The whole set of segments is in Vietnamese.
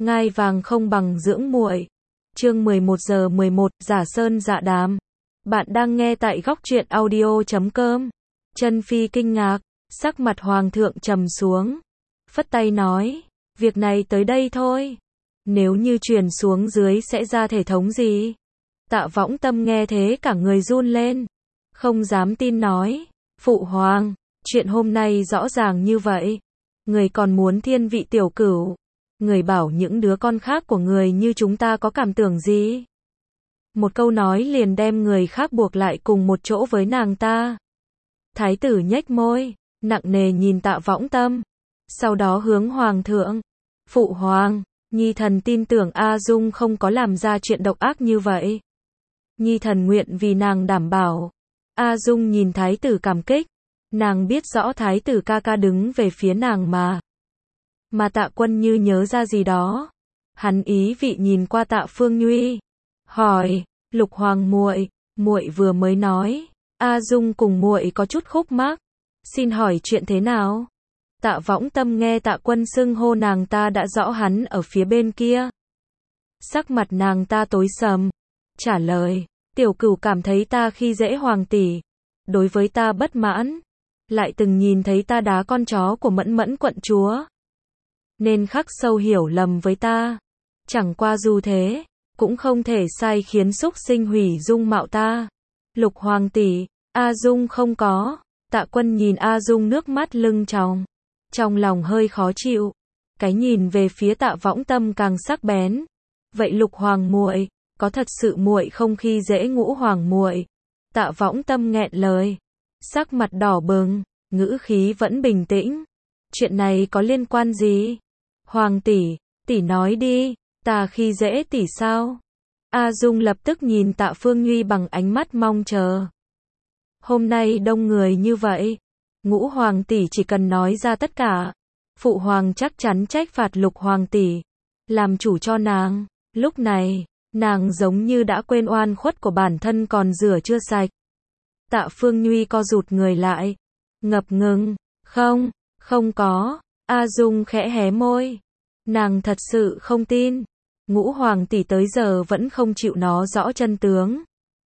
Ngai vàng không bằng dưỡng muội. Chương 11:11, Giả Sơn Dạ Đàm. Bạn đang nghe tại góc truyện audio.com. Chân Phi kinh ngạc, sắc mặt hoàng thượng trầm xuống, phất tay nói, việc này tới đây thôi. Nếu như truyền xuống dưới sẽ ra thể thống gì? Tạ Võng Tâm nghe thế cả người run lên, không dám tin nói, phụ hoàng, chuyện hôm nay rõ ràng như vậy, người còn muốn thiên vị tiểu cửu, người bảo những đứa con khác của người như chúng ta có cảm tưởng gì? Một câu nói liền đem người khác buộc lại cùng một chỗ với nàng ta. Thái tử nhếch môi, nặng nề nhìn Tạ Võng Tâm, sau đó hướng hoàng thượng, phụ hoàng, nhi thần tin tưởng A Dung không có làm ra chuyện độc ác như vậy. Nhi thần nguyện vì nàng đảm bảo. A Dung nhìn thái tử cảm kích, nàng biết rõ thái tử ca ca đứng về phía nàng mà. Mà Tạ Quân như nhớ ra gì đó, hắn ý vị nhìn qua Tạ Phương Nhuy, hỏi, Lục hoàng muội, muội vừa mới nói, A Dung cùng muội có chút khúc mắc, xin hỏi chuyện thế nào? Tạ Võng Tâm nghe Tạ Quân xưng hô nàng ta đã rõ hắn ở phía bên kia. Sắc mặt nàng ta tối sầm, trả lời, tiểu cửu cảm thấy ta khi dễ hoàng tỷ, đối với ta bất mãn, lại từng nhìn thấy ta đá con chó của Mẫn Mẫn quận chúa, nên khắc sâu hiểu lầm với ta. Chẳng qua dù thế, cũng không thể sai khiến súc sinh hủy dung mạo ta. Lục hoàng tỷ, A Dung không có. Tạ Quân nhìn A Dung nước mắt lưng tròng, trong lòng hơi khó chịu, cái nhìn về phía Tạ Võng Tâm càng sắc bén. Vậy Lục hoàng muội, có thật sự muội không khi dễ Ngũ hoàng muội? Tạ Võng Tâm nghẹn lời, sắc mặt đỏ bừng, ngữ khí vẫn bình tĩnh. Chuyện này có liên quan gì? Hoàng tỷ, tỷ nói đi, ta khi dễ tỷ sao? A Dung lập tức nhìn Tạ Phương Nhuy bằng ánh mắt mong chờ. Hôm nay đông người như vậy, Ngũ hoàng tỷ chỉ cần nói ra tất cả, phụ hoàng chắc chắn trách phạt Lục hoàng tỷ, làm chủ cho nàng. Lúc này, nàng giống như đã quên oan khuất của bản thân còn rửa chưa sạch. Tạ Phương Nhuy co rụt người lại, ngập ngừng, không có. A Dung khẽ hé môi, nàng thật sự không tin, Ngũ hoàng tỷ tới giờ vẫn không chịu nói rõ chân tướng.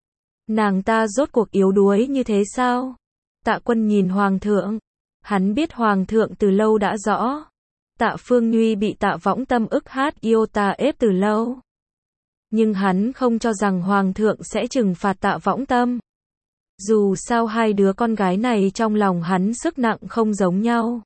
Nàng ta rốt cuộc yếu đuối như thế sao? Tạ Quân nhìn hoàng thượng, hắn biết hoàng thượng từ lâu đã rõ. Tạ Phương Nhuy bị Tạ Võng Tâm ức hát iota ép từ lâu. Nhưng hắn không cho rằng hoàng thượng sẽ trừng phạt Tạ Võng Tâm. Dù sao hai đứa con gái này trong lòng hắn sức nặng không giống nhau.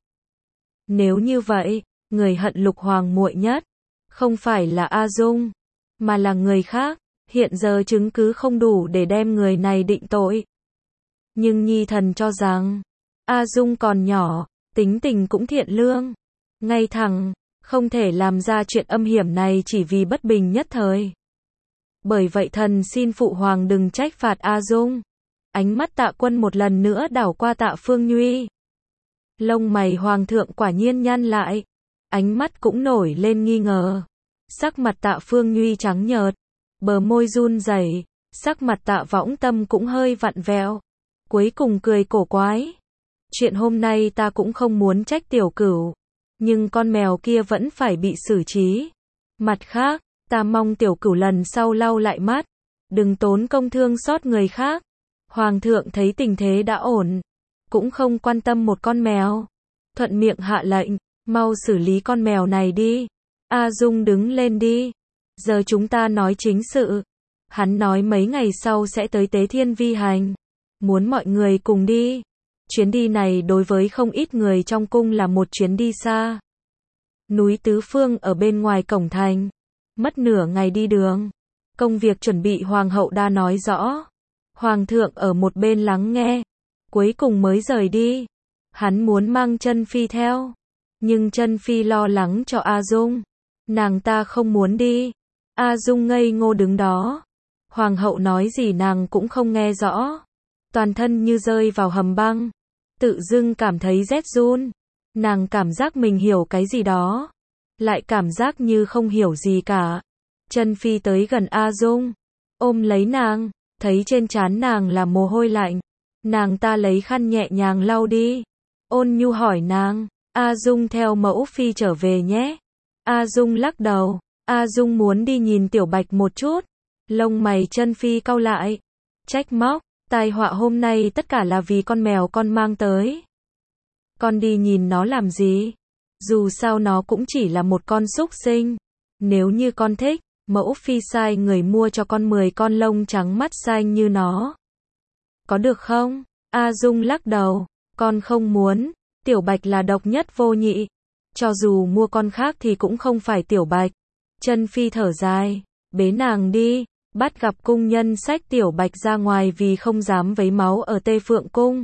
Nếu như vậy, người hận Lục hoàng muội nhất, không phải là A Dung, mà là người khác. Hiện giờ chứng cứ không đủ để đem người này định tội. Nhưng nhi thần cho rằng, A Dung còn nhỏ, tính tình cũng thiện lương, ngay thẳng, không thể làm ra chuyện âm hiểm này chỉ vì bất bình nhất thời. Bởi vậy thần xin phụ hoàng đừng trách phạt A Dung. Ánh mắt Tạ Quân một lần nữa đảo qua Tạ Phương Nhuy. Lông mày hoàng thượng quả nhiên nhăn lại, ánh mắt cũng nổi lên nghi ngờ. Sắc mặt Tạ Phương Nhuy trắng nhợt, bờ môi run rẩy, sắc mặt Tạ Võng Tâm cũng hơi vặn vẹo, cuối cùng cười cổ quái. Chuyện hôm nay ta cũng không muốn trách tiểu cửu, nhưng con mèo kia vẫn phải bị xử trí. Mặt khác, ta mong tiểu cửu lần sau lau lại mắt, đừng tốn công thương xót người khác. Hoàng thượng thấy tình thế đã ổn, cũng không quan tâm một con mèo, thuận miệng hạ lệnh, mau xử lý con mèo này đi. A Dung đứng lên đi. Giờ chúng ta nói chính sự. Hắn nói mấy ngày sau sẽ tới Tế Thiên Vi Hành, muốn mọi người cùng đi. Chuyến đi này đối với không ít người trong cung là một chuyến đi xa. Núi Tứ Phương ở bên ngoài cổng thành, mất nửa ngày đi đường. Công việc chuẩn bị hoàng hậu đã nói rõ. Hoàng thượng ở một bên lắng nghe, cuối cùng mới rời đi. Hắn muốn mang Chân Phi theo, nhưng Chân Phi lo lắng cho A Dung, nàng ta không muốn đi. A Dung ngây ngô đứng đó, hoàng hậu nói gì nàng cũng không nghe rõ, toàn thân như rơi vào hầm băng, tự dưng cảm thấy rét run. Nàng cảm giác mình hiểu cái gì đó, lại cảm giác như không hiểu gì cả. Chân Phi tới gần A Dung, ôm lấy nàng, thấy trên trán nàng là mồ hôi lạnh, nàng ta lấy khăn nhẹ nhàng lau đi, ôn nhu hỏi nàng, A Dung theo mẫu phi trở về nhé. A Dung lắc đầu. A Dung muốn đi nhìn Tiểu Bạch một chút. Lông mày Chân Phi cau lại. Trách móc, tai họa hôm nay tất cả là vì con mèo con mang tới. Con đi nhìn nó làm gì? Dù sao nó cũng chỉ là một con súc sinh. Nếu như con thích, mẫu phi sai người mua cho con 10 con lông trắng mắt xanh như nó. Có được không? A Dung lắc đầu. Con không muốn. Tiểu Bạch là độc nhất vô nhị. Cho dù mua con khác thì cũng không phải Tiểu Bạch. Chân Phi thở dài. Bế nàng đi. Bắt gặp cung nhân xách Tiểu Bạch ra ngoài vì không dám vấy máu ở Tê Phượng Cung.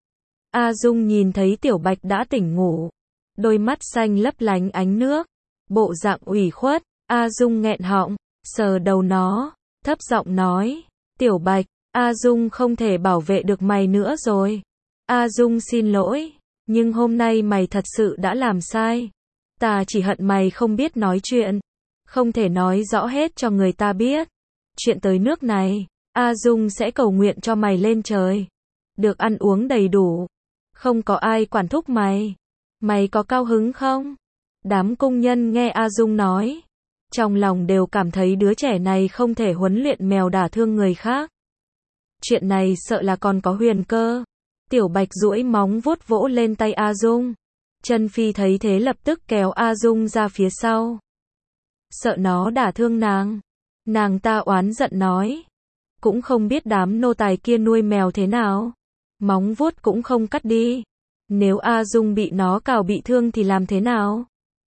A Dung nhìn thấy Tiểu Bạch đã tỉnh ngủ. Đôi mắt xanh lấp lánh ánh nước. Bộ dạng ủy khuất. A Dung nghẹn họng, sờ đầu nó, thấp giọng nói. Tiểu Bạch, A Dung không thể bảo vệ được mày nữa rồi. A Dung xin lỗi, nhưng hôm nay mày thật sự đã làm sai. Ta chỉ hận mày không biết nói chuyện. Không thể nói rõ hết cho người ta biết. Chuyện tới nước này, A Dung sẽ cầu nguyện cho mày lên trời. Được ăn uống đầy đủ. Không có ai quản thúc mày. Mày có cao hứng không? Đám cung nhân nghe A Dung nói. Trong lòng đều cảm thấy đứa trẻ này không thể huấn luyện mèo đả thương người khác. Chuyện này sợ là còn có huyền cơ. Tiểu Bạch duỗi móng vuốt vỗ lên tay A Dung. Chân Phi thấy thế lập tức kéo A Dung ra phía sau. Sợ nó đả thương nàng. Nàng ta oán giận nói. Cũng không biết đám nô tài kia nuôi mèo thế nào. Móng vuốt cũng không cắt đi. Nếu A Dung bị nó cào bị thương thì làm thế nào?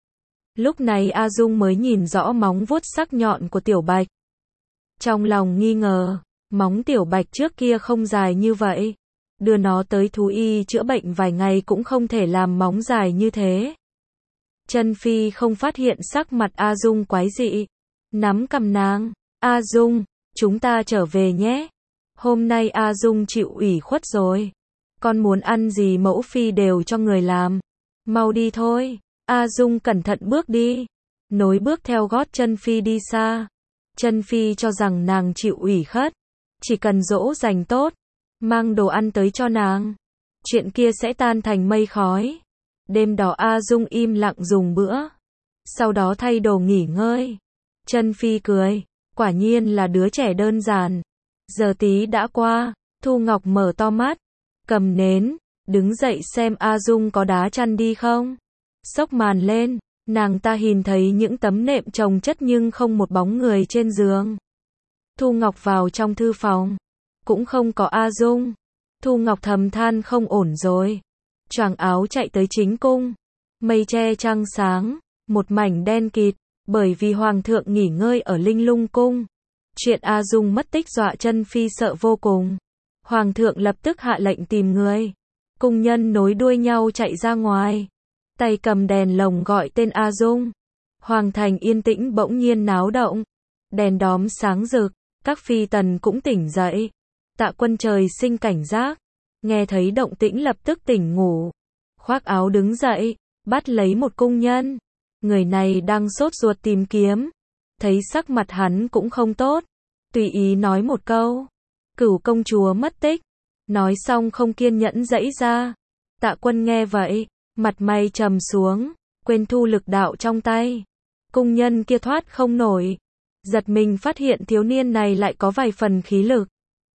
Lúc này A Dung mới nhìn rõ móng vuốt sắc nhọn của Tiểu Bạch. Trong lòng nghi ngờ, móng Tiểu Bạch trước kia không dài như vậy. Đưa nó tới thú y chữa bệnh vài ngày cũng không thể làm móng dài như thế. Chân Phi không phát hiện sắc mặt A Dung quái dị. Nắm cầm nàng. A Dung, chúng ta trở về nhé. Hôm nay A Dung chịu ủy khuất rồi. Con muốn ăn gì mẫu phi đều cho người làm. Mau đi thôi. A Dung cẩn thận bước đi. Nối bước theo gót Chân Phi đi xa. Chân Phi cho rằng nàng chịu ủy khuất. Chỉ cần dỗ dành tốt. Mang đồ ăn tới cho nàng. Chuyện kia sẽ tan thành mây khói. Đêm đó A Dung im lặng dùng bữa. Sau đó thay đồ nghỉ ngơi. Chân Phi cười. Quả nhiên là đứa trẻ đơn giản. Giờ tí đã qua. Thu Ngọc mở to mắt. Cầm nến. Đứng dậy xem A Dung có đá chăn đi không. Xốc màn lên. Nàng ta nhìn thấy những tấm nệm chồng chất nhưng không một bóng người trên giường. Thu Ngọc vào trong thư phòng. Cũng không có A Dung. Thu Ngọc thầm than không ổn rồi. Choàng áo chạy tới chính cung. Mây che trăng sáng. Một mảnh đen kịt. Bởi vì Hoàng thượng nghỉ ngơi ở Linh Lung Cung. Chuyện A Dung mất tích dọa Chân Phi sợ vô cùng. Hoàng thượng lập tức hạ lệnh tìm người. Cung nhân nối đuôi nhau chạy ra ngoài. Tay cầm đèn lồng gọi tên A Dung. Hoàng thành yên tĩnh bỗng nhiên náo động. Đèn đóm sáng rực. Các phi tần cũng tỉnh dậy. Tạ Quân trời sinh cảnh giác. Nghe thấy động tĩnh lập tức tỉnh ngủ. Khoác áo đứng dậy. Bắt lấy một cung nhân. Người này đang sốt ruột tìm kiếm. Thấy sắc mặt hắn cũng không tốt. Tùy ý nói một câu. Cửu công chúa mất tích. Nói xong không kiên nhẫn giãy ra. Tạ Quân nghe vậy. Mặt mày trầm xuống. Quên thu lực đạo trong tay. Cung nhân kia thoát không nổi. Giật mình phát hiện thiếu niên này lại có vài phần khí lực.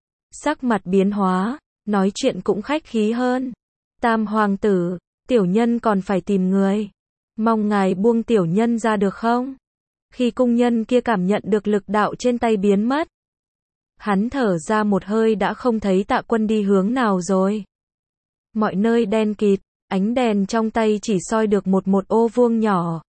Sắc mặt biến hóa. Nói chuyện cũng khách khí hơn. Tam hoàng tử. Tiểu nhân còn phải tìm người. Mong ngài buông tiểu nhân ra được không? Khi cung nhân kia cảm nhận được lực đạo trên tay biến mất. Hắn thở ra một hơi đã không thấy Tạ Quân đi hướng nào rồi. Mọi nơi đen kịt, ánh đèn trong tay chỉ soi được một ô vuông nhỏ.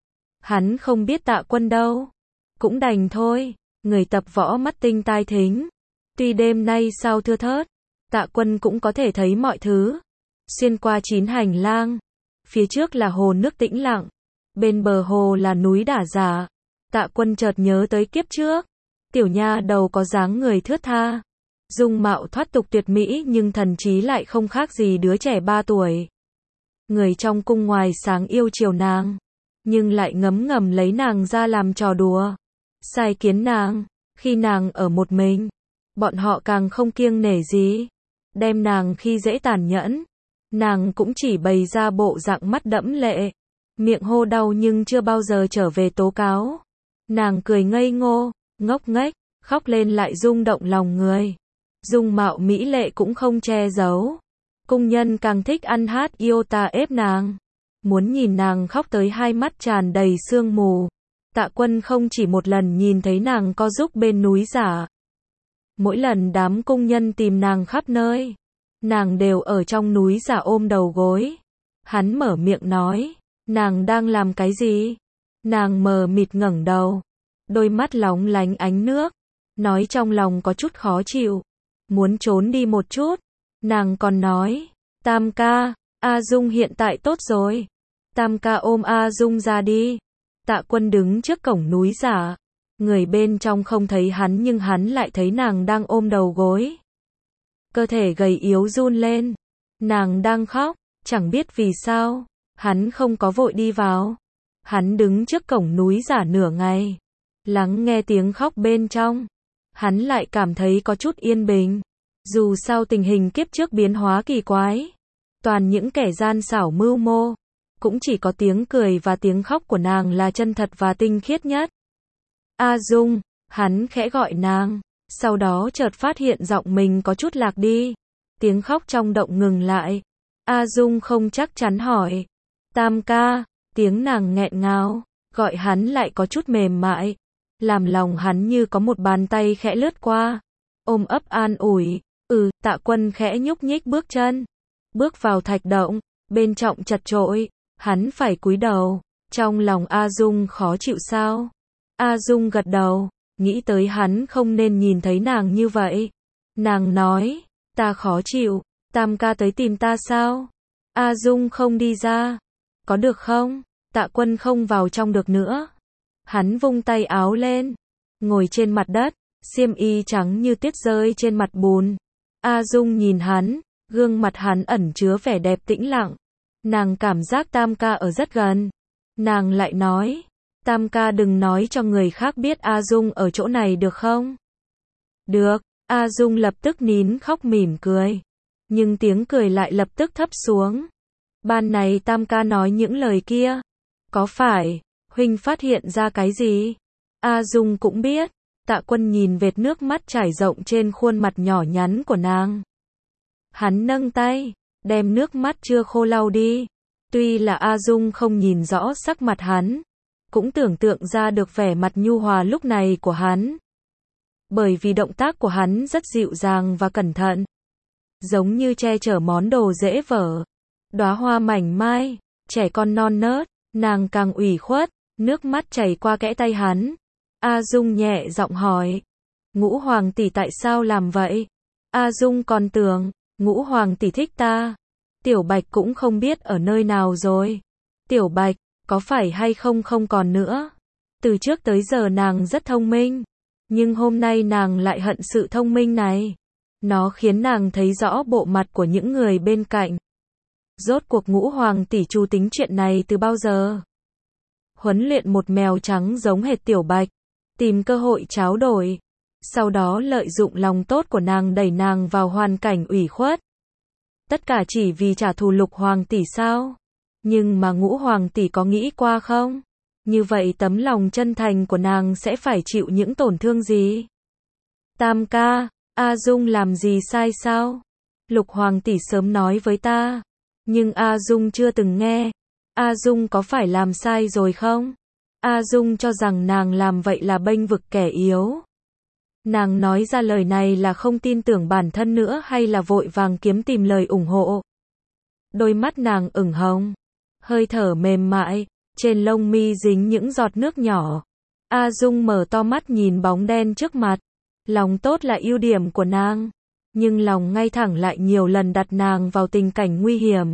Hắn không biết Tạ Quân đâu. Cũng đành thôi, người tập võ mắt tinh tai thính. Tuy đêm nay sao thưa thớt, Tạ Quân cũng có thể thấy mọi thứ. Xuyên qua 9 hành lang. Phía trước là hồ nước tĩnh lặng. Bên bờ hồ là núi Đả Giả. Tạ Quân chợt nhớ tới kiếp trước. Tiểu nha đầu có dáng người thướt tha. Dung mạo thoát tục tuyệt mỹ nhưng thần trí lại không khác gì đứa trẻ 3 tuổi. Người trong cung ngoài sáng yêu chiều nàng. Nhưng lại ngấm ngầm lấy nàng ra làm trò đùa. Sai kiến nàng. Khi nàng ở một mình. Bọn họ càng không kiêng nể gì. Đem nàng khi dễ tàn nhẫn. Nàng cũng chỉ bày ra bộ dạng mắt đẫm lệ. miệng hô đau nhưng chưa bao giờ trở về tố cáo. Nàng cười ngây ngô, ngốc nghếch, khóc lên lại rung động lòng người. Dung mạo mỹ lệ cũng không che giấu. Cung nhân càng thích ăn hát iota ép nàng. Muốn nhìn nàng khóc tới hai mắt tràn đầy sương mù. Tạ Quân không chỉ một lần nhìn thấy nàng co giúp bên núi giả. Mỗi lần đám cung nhân tìm nàng khắp nơi, nàng đều ở trong núi giả ôm đầu gối. Hắn mở miệng nói, nàng đang làm cái gì? Nàng mờ mịt ngẩng đầu, đôi mắt lóng lánh ánh nước, nói trong lòng có chút khó chịu, muốn trốn đi một chút. Nàng còn nói, Tam ca, A Dung hiện tại tốt rồi. Tam ca ôm A Dung ra đi. Tạ Quân đứng trước cổng núi giả. Người bên trong không thấy hắn nhưng hắn lại thấy nàng đang ôm đầu gối. Cơ thể gầy yếu run lên. Nàng đang khóc, chẳng biết vì sao. Hắn không có vội đi vào. Hắn đứng trước cổng núi giả nửa ngày. Lắng nghe tiếng khóc bên trong. Hắn lại cảm thấy có chút yên bình. Dù sao tình hình kiếp trước biến hóa kỳ quái. Toàn những kẻ gian xảo mưu mô. Cũng chỉ có tiếng cười và tiếng khóc của nàng là chân thật và tinh khiết nhất. A Dung, hắn khẽ gọi nàng. Sau đó chợt phát hiện giọng mình có chút lạc đi. Tiếng khóc trong động ngừng lại. A Dung không chắc chắn hỏi. Tam ca, tiếng nàng nghẹn ngào. Gọi hắn lại có chút mềm mại. Làm lòng hắn như có một bàn tay khẽ lướt qua. Ôm ấp an ủi. Tạ Quân khẽ nhúc nhích bước chân. Bước vào thạch động. Bên trong chật chội. Hắn phải cúi đầu. Trong lòng A Dung khó chịu sao? A Dung gật đầu. Nghĩ tới hắn không nên nhìn thấy nàng như vậy. Nàng nói. Ta khó chịu. Tam ca tới tìm ta sao? A Dung không đi ra. Có được không? Tạ Quân không vào trong được nữa. Hắn vung tay áo lên. Ngồi trên mặt đất. Xiêm y trắng như tuyết rơi trên mặt bùn. A Dung nhìn hắn. Gương mặt hắn ẩn chứa vẻ đẹp tĩnh lặng. Nàng cảm giác Tam ca ở rất gần. Nàng lại nói. Tam ca đừng nói cho người khác biết A Dung ở chỗ này được không? Được. A Dung lập tức nín khóc mỉm cười. Nhưng tiếng cười lại lập tức thấp xuống. Ban này Tam ca nói những lời kia. Có phải, huynh phát hiện ra cái gì? A Dung cũng biết. Tạ Quân nhìn vệt nước mắt trải rộng trên khuôn mặt nhỏ nhắn của nàng. Hắn nâng tay, đem nước mắt chưa khô lau đi. Tuy là A Dung không nhìn rõ sắc mặt hắn, cũng tưởng tượng ra được vẻ mặt nhu hòa lúc này của hắn. Bởi vì động tác của hắn rất dịu dàng và cẩn thận. Giống như che chở món đồ dễ vỡ. Đóa hoa mảnh mai, trẻ con non nớt, nàng càng ủy khuất, nước mắt chảy qua kẽ tay hắn. A Dung nhẹ giọng hỏi. Ngũ Hoàng tỷ tại sao làm vậy? A Dung còn tưởng, Ngũ Hoàng tỷ thích ta. Tiểu Bạch cũng không biết ở nơi nào rồi. Tiểu Bạch, có phải hay không không còn nữa. Từ trước tới giờ nàng rất thông minh. Nhưng hôm nay nàng lại hận sự thông minh này. Nó khiến nàng thấy rõ bộ mặt của những người bên cạnh. Rốt cuộc Ngũ Hoàng tỷ chu tính chuyện này từ bao giờ? Huấn luyện một mèo trắng giống hệt Tiểu Bạch. Tìm cơ hội tráo đổi. Sau đó lợi dụng lòng tốt của nàng đẩy nàng vào hoàn cảnh ủy khuất. Tất cả chỉ vì trả thù Lục Hoàng tỷ sao? Nhưng mà Ngũ Hoàng tỷ có nghĩ qua không? Như vậy tấm lòng chân thành của nàng sẽ phải chịu những tổn thương gì? Tam ca, A Dung làm gì sai sao? Lục Hoàng tỷ sớm nói với ta. Nhưng A Dung chưa từng nghe. A Dung có phải làm sai rồi không? A Dung cho rằng nàng làm vậy là bênh vực kẻ yếu. Nàng nói ra lời này là không tin tưởng bản thân nữa hay là vội vàng kiếm tìm lời ủng hộ. Đôi mắt nàng ửng hồng. Hơi thở mềm mại. Trên lông mi dính những giọt nước nhỏ. A Dung mở to mắt nhìn bóng đen trước mặt. Lòng tốt là ưu điểm của nàng. Nhưng lòng ngay thẳng lại nhiều lần đặt nàng vào tình cảnh nguy hiểm.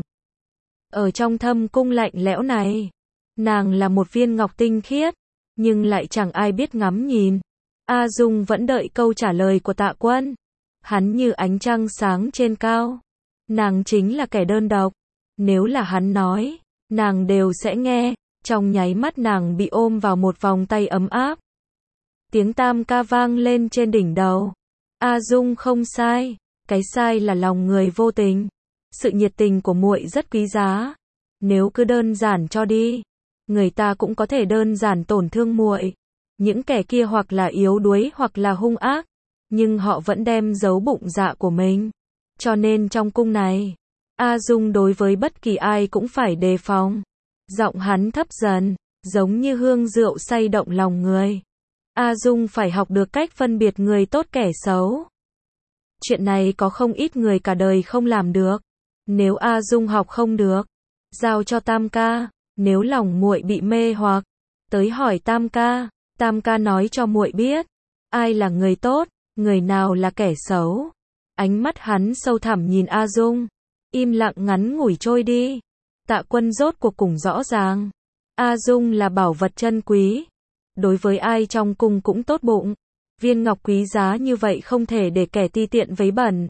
Ở trong thâm cung lạnh lẽo này. Nàng là một viên ngọc tinh khiết. Nhưng lại chẳng ai biết ngắm nhìn. A Dung vẫn đợi câu trả lời của Tạ Quân. Hắn như ánh trăng sáng trên cao. Nàng chính là kẻ đơn độc. Nếu là hắn nói, nàng đều sẽ nghe. Trong nháy mắt nàng bị ôm vào một vòng tay ấm áp. Tiếng Tam ca vang lên trên đỉnh đầu. A Dung không sai. Cái sai là lòng người vô tình. Sự nhiệt tình của muội rất quý giá. Nếu cứ đơn giản cho đi, người ta cũng có thể đơn giản tổn thương muội. Những kẻ kia hoặc là yếu đuối hoặc là hung ác, nhưng họ vẫn đem giấu bụng dạ của mình. Cho nên trong cung này, A Dung đối với bất kỳ ai cũng phải đề phòng. Giọng hắn thấp dần, giống như hương rượu say động lòng người. A Dung phải học được cách phân biệt người tốt kẻ xấu. Chuyện này có không ít người cả đời không làm được. Nếu A Dung học không được, giao cho Tam ca. Nếu lòng muội bị mê hoặc, tới hỏi Tam ca. Tam ca nói cho muội biết, ai là người tốt, người nào là kẻ xấu. Ánh mắt hắn sâu thẳm nhìn A Dung, im lặng ngắn ngủi trôi đi. Tạ Quân rốt cuộc cùng rõ ràng, A Dung là bảo vật chân quý, đối với ai trong cung cũng tốt bụng. Viên ngọc quý giá như vậy không thể để kẻ ti tiện vấy bẩn.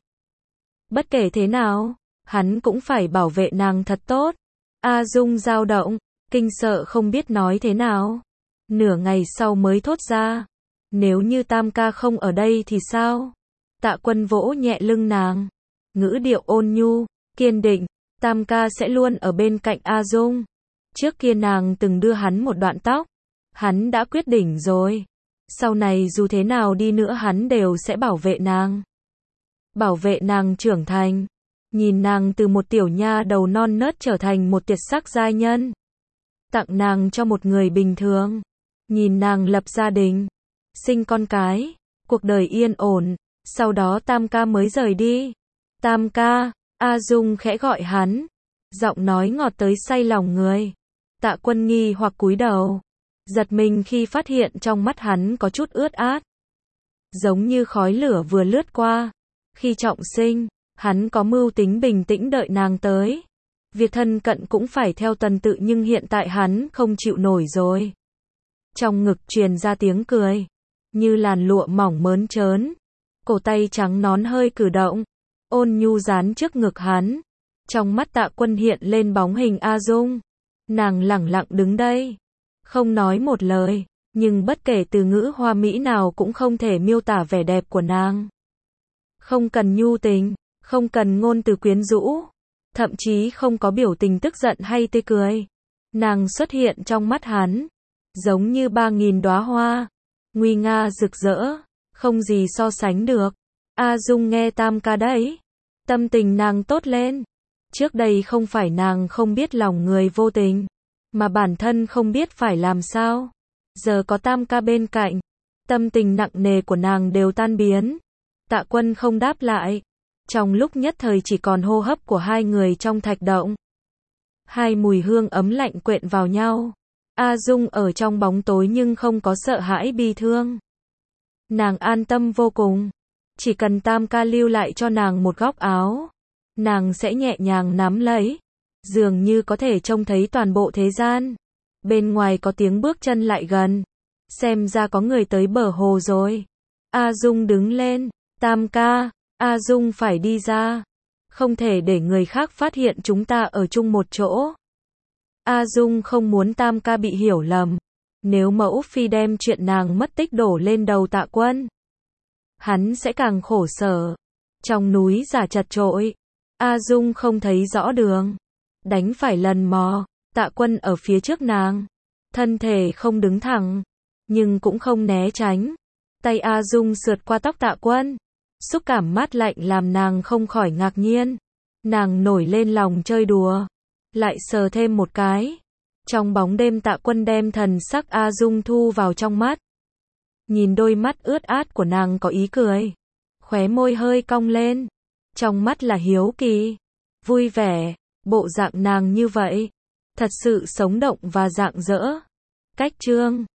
Bất kể thế nào, hắn cũng phải bảo vệ nàng thật tốt. A Dung dao động, kinh sợ không biết nói thế nào. Nửa ngày sau mới thốt ra, nếu như Tam ca không ở đây thì sao? Tạ Quân vỗ nhẹ lưng nàng, ngữ điệu ôn nhu, kiên định, Tam ca sẽ luôn ở bên cạnh A Dung. Trước kia nàng từng đưa hắn một đoạn tóc, hắn đã quyết định rồi. Sau này dù thế nào đi nữa hắn đều sẽ bảo vệ nàng. Bảo vệ nàng trưởng thành, nhìn nàng từ một tiểu nha đầu non nớt trở thành một tuyệt sắc giai nhân. Tặng nàng cho một người bình thường, nhìn nàng lập gia đình, sinh con cái, cuộc đời yên ổn. Sau đó Tam ca mới rời đi. Tam ca, A Dung khẽ gọi hắn, giọng nói ngọt tới say lòng người. Tạ Quân nghi hoặc cúi đầu, giật mình khi phát hiện trong mắt hắn có chút ướt át, giống như khói lửa vừa lướt qua. Khi trọng sinh, hắn có mưu tính bình tĩnh đợi nàng tới. Việc thân cận cũng phải theo tuần tự, nhưng hiện tại hắn không chịu nổi rồi. Trong ngực truyền ra tiếng cười, như làn lụa mỏng mớn trớn. Cổ tay trắng nón hơi cử động, ôn nhu dán trước ngực hắn. Trong mắt Tạ Quân hiện lên bóng hình A Dung. Nàng lẳng lặng đứng đây, không nói một lời, nhưng bất kể từ ngữ hoa mỹ nào cũng không thể miêu tả vẻ đẹp của nàng. Không cần nhu tình, không cần ngôn từ quyến rũ, thậm chí không có biểu tình tức giận hay tươi cười. Nàng xuất hiện trong mắt hắn, giống như 3000 đóa hoa, nguy nga rực rỡ, không gì so sánh được. A Dung nghe Tam ca đấy, tâm tình nàng tốt lên. Trước đây không phải nàng không biết lòng người vô tình, mà bản thân không biết phải làm sao. Giờ có Tam ca bên cạnh, tâm tình nặng nề của nàng đều tan biến. Tạ Quân không đáp lại. Trong lúc nhất thời chỉ còn hô hấp của hai người trong thạch động. Hai mùi hương ấm lạnh quện vào nhau. A Dung ở trong bóng tối nhưng không có sợ hãi bi thương. Nàng an tâm vô cùng. Chỉ cần Tam ca lưu lại cho nàng một góc áo, nàng sẽ nhẹ nhàng nắm lấy. Dường như có thể trông thấy toàn bộ thế gian. Bên ngoài có tiếng bước chân lại gần. Xem ra có người tới bờ hồ rồi. A Dung đứng lên. Tam ca, A Dung phải đi ra. Không thể để người khác phát hiện chúng ta ở chung một chỗ. A Dung không muốn Tam ca bị hiểu lầm. Nếu mẫu phi đem chuyện nàng mất tích đổ lên đầu Tạ Quân, hắn sẽ càng khổ sở. Trong núi giả chật chội, A Dung không thấy rõ đường, đánh phải lần mò. Tạ Quân ở phía trước nàng, thân thể không đứng thẳng, nhưng cũng không né tránh. Tay A Dung sượt qua tóc Tạ Quân, xúc cảm mát lạnh làm nàng không khỏi ngạc nhiên. Nàng nổi lên lòng chơi đùa, lại sờ thêm một cái. Trong bóng đêm Tạ Quân đem thần sắc A Dung thu vào trong mắt. Nhìn đôi mắt ướt át của nàng có ý cười, khóe môi hơi cong lên. Trong mắt là hiếu kỳ, vui vẻ. Bộ dạng nàng như vậy, thật sự sống động và rạng rỡ. Cách chương